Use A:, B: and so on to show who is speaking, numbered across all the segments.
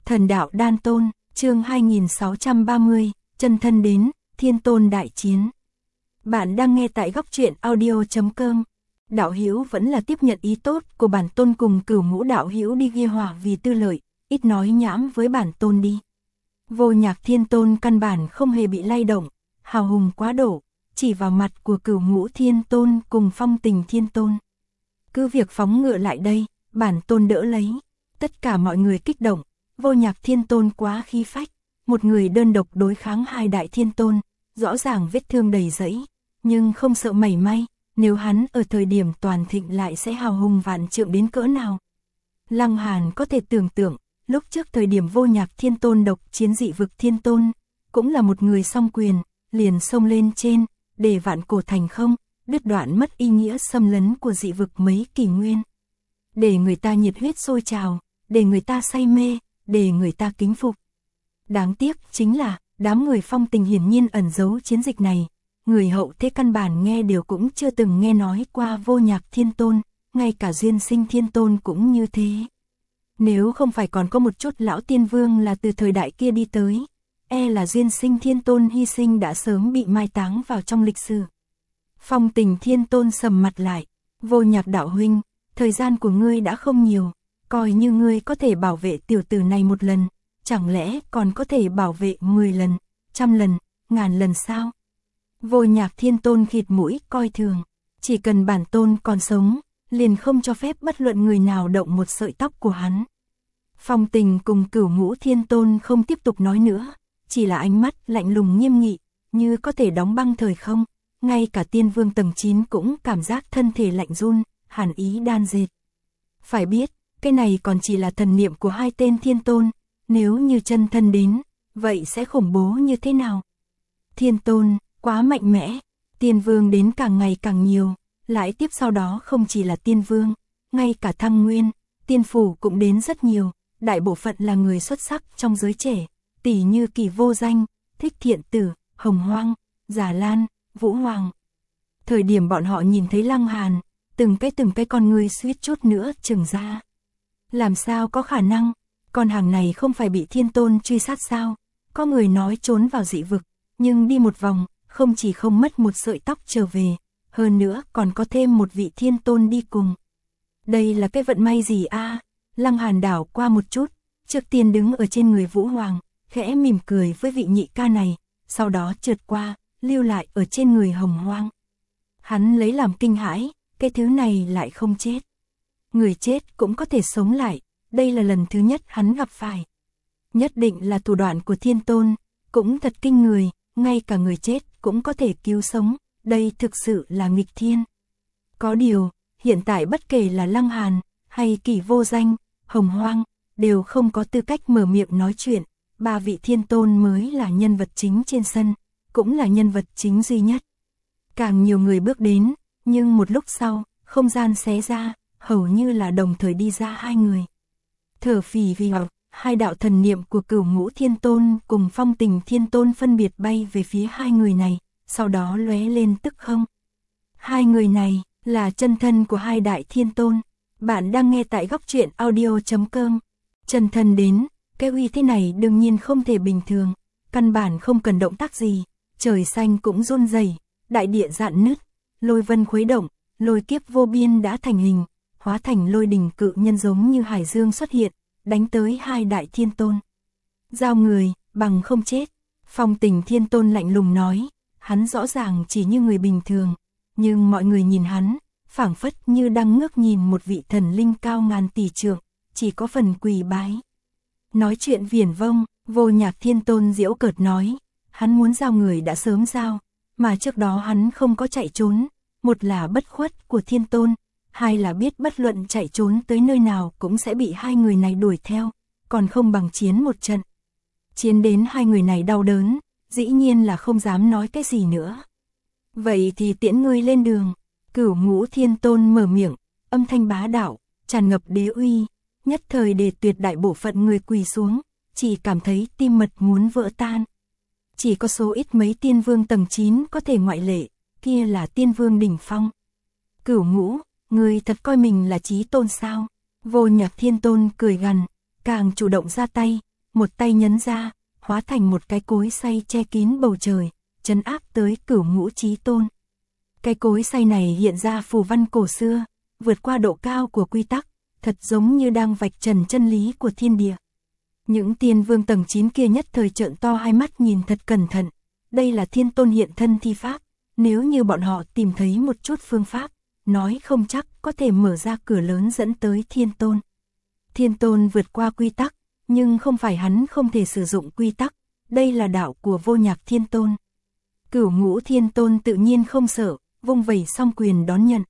A: Thần đạo đan tôn, chương 2630, chân thân đến, thiên tôn đại chiến. Bạn đang nghe tại góc truyện audio.com. Đạo hữu vẫn là tiếp nhận ý tốt của bản tôn cùng Cửu Ngũ đạo hữu đi ghi hỏa vì tư lợi, ít nói nhảm với bản tôn đi. Vô Nhạc Thiên Tôn căn bản không hề bị lay động, hào hùng quá độ, chỉ vào mặt của Cửu Ngũ Thiên Tôn cùng Phong Tình Thiên Tôn. Cứ việc phóng ngựa lại đây, bản tôn đỡ lấy. Tất cả mọi người kích động, Vô Nhạc Thiên Tôn quá khí phách, một người đơn độc đối kháng hai đại thiên tôn, rõ ràng vết thương đầy rẫy, nhưng không sợ mảy may, nếu hắn ở thời điểm toàn thịnh lại sẽ hào hùng vạn trượng đến cỡ nào. Lăng Hàn có thể tưởng tượng, lúc trước thời điểm Vô Nhạc Thiên Tôn độc chiến dị vực thiên tôn, cũng là một người song quyền, liền xông lên trên, để vạn cổ thành không, đứt đoạn mất ý nghĩa xâm lấn của dị vực mấy kỷ nguyên. Để người ta nhiệt huyết sôi trào, để người ta say mê, để người ta kính phục. Đáng tiếc chính là, đám người Phong Tình hiển nhiên ẩn giấu chiến dịch này, người hậu thế căn bản nghe đều cũng chưa từng nghe nói qua Vô Nhạc Thiên Tôn, ngay cả Duyên Sinh Thiên Tôn cũng như thế. Nếu không phải còn có một chút lão tiên vương là từ thời đại kia đi tới, e là Duyên Sinh Thiên Tôn hy sinh đã sớm bị mai táng vào trong lịch sử. Phong Tình Thiên Tôn sầm mặt lại, Vô Nhạc đạo huynh, thời gian của ngươi đã không nhiều, coi như ngươi có thể bảo vệ tiểu tử này một lần, chẳng lẽ còn có thể bảo vệ 10 lần, 100 lần, 1000 lần sao? Vô Nhạc Thiên Tôn khịt mũi coi thường, chỉ cần bản tôn còn sống, liền không cho phép bất luận người nào động một sợi tóc của hắn. Phong Tình cùng Cửu Ngũ Thiên Tôn không tiếp tục nói nữa, chỉ là ánh mắt lạnh lùng nghiêm nghị, như có thể đóng băng thời không, ngay cả Tiên Vương tầng 9 cũng cảm giác thân thể lạnh run, hàn ý đan dệt. Phải biết, cái này còn chỉ là thần niệm của hai tên thiên tôn, nếu như chân thân đến, vậy sẽ khủng bố như thế nào? Thiên tôn, quá mạnh mẽ, Tiên Vương đến càng ngày càng nhiều, lại tiếp sau đó không chỉ là Tiên Vương, ngay cả Thăng Nguyên, Tiên Phủ cũng đến rất nhiều, đại bộ phận là người xuất sắc trong giới trẻ, tỷ như Kỳ Vô Danh, Thích Thiện Tử, Hồng Hoang, Giả Lan, Vũ Hoàng. Thời điểm bọn họ nhìn thấy Lăng Hàn, từng cái con người suýt chút nữa trừng ra. Làm sao có khả năng, con hàng này không phải bị thiên tôn truy sát sao? Có người nói trốn vào dị vực, nhưng đi một vòng, không chỉ không mất một sợi tóc trở về, hơn nữa còn có thêm một vị thiên tôn đi cùng. Đây là cái vận may gì a? Lăng Hàn đảo qua một chút, trước tiên đứng ở trên người Vũ Hoàng, khẽ mỉm cười với vị nhị ca này, sau đó trượt qua, lưu lại ở trên người Hồng Hoang. Hắn lấy làm kinh hãi, cái thứ này lại không chết. Người chết cũng có thể sống lại, đây là lần thứ nhất hắn gặp phải. Nhất định là thủ đoạn của thiên tôn, cũng thật kinh người, ngay cả người chết cũng có thể cứu sống, đây thực sự là nghịch thiên. Có điều, hiện tại bất kể là Lăng Hàn, hay Kỳ Vô Danh, Hồng Hoang, đều không có tư cách mở miệng nói chuyện, ba vị thiên tôn mới là nhân vật chính trên sân, cũng là nhân vật chính duy nhất. Càng nhiều người bước đến, nhưng một lúc sau, không gian xé ra, hầu như là đồng thời đi ra hai người. Thở phì phì học, hai đạo thần niệm của Cửu Ngũ Thiên Tôn cùng Phong Tình Thiên Tôn phân biệt bay về phía hai người này, sau đó lóe lên tức không. Hai người này là chân thân của hai đại thiên tôn. Bạn đang nghe tại góc truyện audio.com. Chân thân đến, cái uy thế này đương nhiên không thể bình thường, căn bản không cần động tác gì, trời xanh cũng run rẩy, đại địa rạn nứt, lôi vân khuấy động, lôi kiếp vô biên đã thành hình, hóa thành lôi đình cự nhân giống như hải dương xuất hiện, đánh tới hai đại thiên tôn. Giao người, bằng không chết. Phong Tình Thiên Tôn lạnh lùng nói, hắn rõ ràng chỉ như người bình thường, nhưng mọi người nhìn hắn, phảng phất như đang ngước nhìn một vị thần linh cao ngàn tỷ trượng, chỉ có phần quỳ bái. Nói chuyện viển vông, Vô Nhạc Thiên Tôn giễu cợt nói, hắn muốn giao người đã sớm giao, mà trước đó hắn không có chạy trốn, một là bất khuất của thiên tôn, hai là biết bất luận chạy trốn tới nơi nào cũng sẽ bị hai người này đuổi theo, còn không bằng chiến một trận. Chiến đến hai người này đau đớn, dĩ nhiên là không dám nói cái gì nữa. Vậy thì tiễn ngươi lên đường. Cửu Ngũ Thiên Tôn mở miệng, âm thanh bá đạo, tràn ngập đế uy, nhất thời để tuyệt đại bộ phận người quỳ xuống, chỉ cảm thấy tim mật muốn vỡ tan. Chỉ có số ít mấy tiên vương tầng 9 có thể ngoại lệ, kia là tiên vương đỉnh phong. Cửu Ngũ, ngươi thật coi mình là chí tôn sao? Vô Nhạc Thiên Tôn cười gằn, càng chủ động ra tay, một tay nhấn ra, hóa thành một cái cối xay che kín bầu trời, trấn áp tới Cửu Ngũ Chí Tôn. Cái cối xay này hiện ra phù văn cổ xưa, vượt qua độ cao của quy tắc, thật giống như đang vạch trần chân lý của thiên địa. Những tiên vương tầng 9 kia nhất thời trợn to hai mắt nhìn thật cẩn thận, đây là Thiên Tôn hiện thân thi pháp, nếu như bọn họ tìm thấy một chút phương pháp, nói không chắc có thể mở ra cửa lớn dẫn tới Thiên Tôn. Thiên Tôn vượt qua quy tắc, nhưng không phải hắn không thể sử dụng quy tắc, đây là đạo của Vô Nhạc Thiên Tôn. Cửu Ngũ Thiên Tôn tự nhiên không sợ, vung vẩy song quyền đón nhận.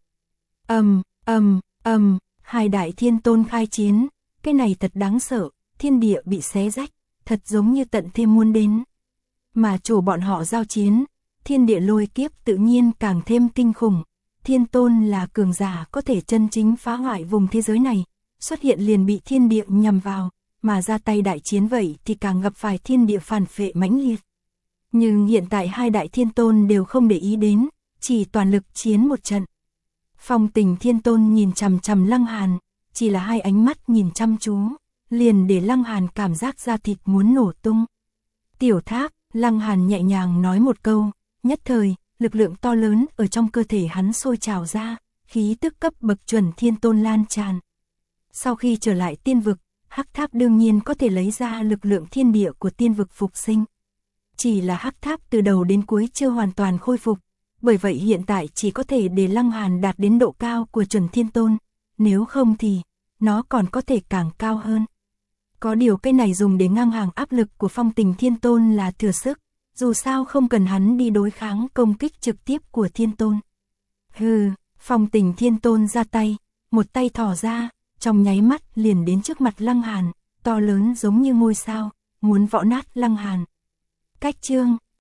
A: Hai đại Thiên Tôn khai chiến, cái này thật đáng sợ, thiên địa bị xé rách, thật giống như tận thế muốn đến. Mà chủ bọn họ giao chiến, thiên địa lôi kiếp tự nhiên càng thêm kinh khủng. Thiên Tôn là cường giả có thể chân chính phá hoại vùng thế giới này, xuất hiện liền bị thiên địa nhằm vào, mà ra tay đại chiến vậy thì càng gặp phải thiên địa phản phệ mãnh liệt. Nhưng hiện tại hai đại Thiên Tôn đều không để ý đến, chỉ toàn lực chiến một trận. Phong Tình Thiên Tôn nhìn chằm chằm Lăng Hàn, chỉ là hai ánh mắt nhìn chăm chú, liền để Lăng Hàn cảm giác da thịt muốn nổ tung. Tiểu Thác, Lăng Hàn nhẹ nhàng nói một câu, nhất thời, lực lượng to lớn ở trong cơ thể hắn sôi trào ra, khí tức cấp bậc chuẩn Thiên Tôn lan tràn. Sau khi trở lại tiên vực, Hắc Tháp đương nhiên có thể lấy ra lực lượng thiên địa của tiên vực phục sinh. Chỉ là Hắc Tháp từ đầu đến cuối chưa hoàn toàn khôi phục, bởi vậy hiện tại chỉ có thể để Lăng Hàn đạt đến độ cao của chuẩn Thiên Tôn, nếu không thì nó còn có thể càng cao hơn. Có điều cái này dùng để ngang hàng áp lực của Phong Tình Thiên Tôn là thừa sức, dù sao không cần hắn đi đối kháng công kích trực tiếp của Thiên Tôn. Hừ, Phong Tình Thiên Tôn ra tay, một tay thò ra, trong nháy mắt liền đến trước mặt Lăng Hàn, to lớn giống như ngôi sao, muốn võ nát Lăng Hàn. Cách chương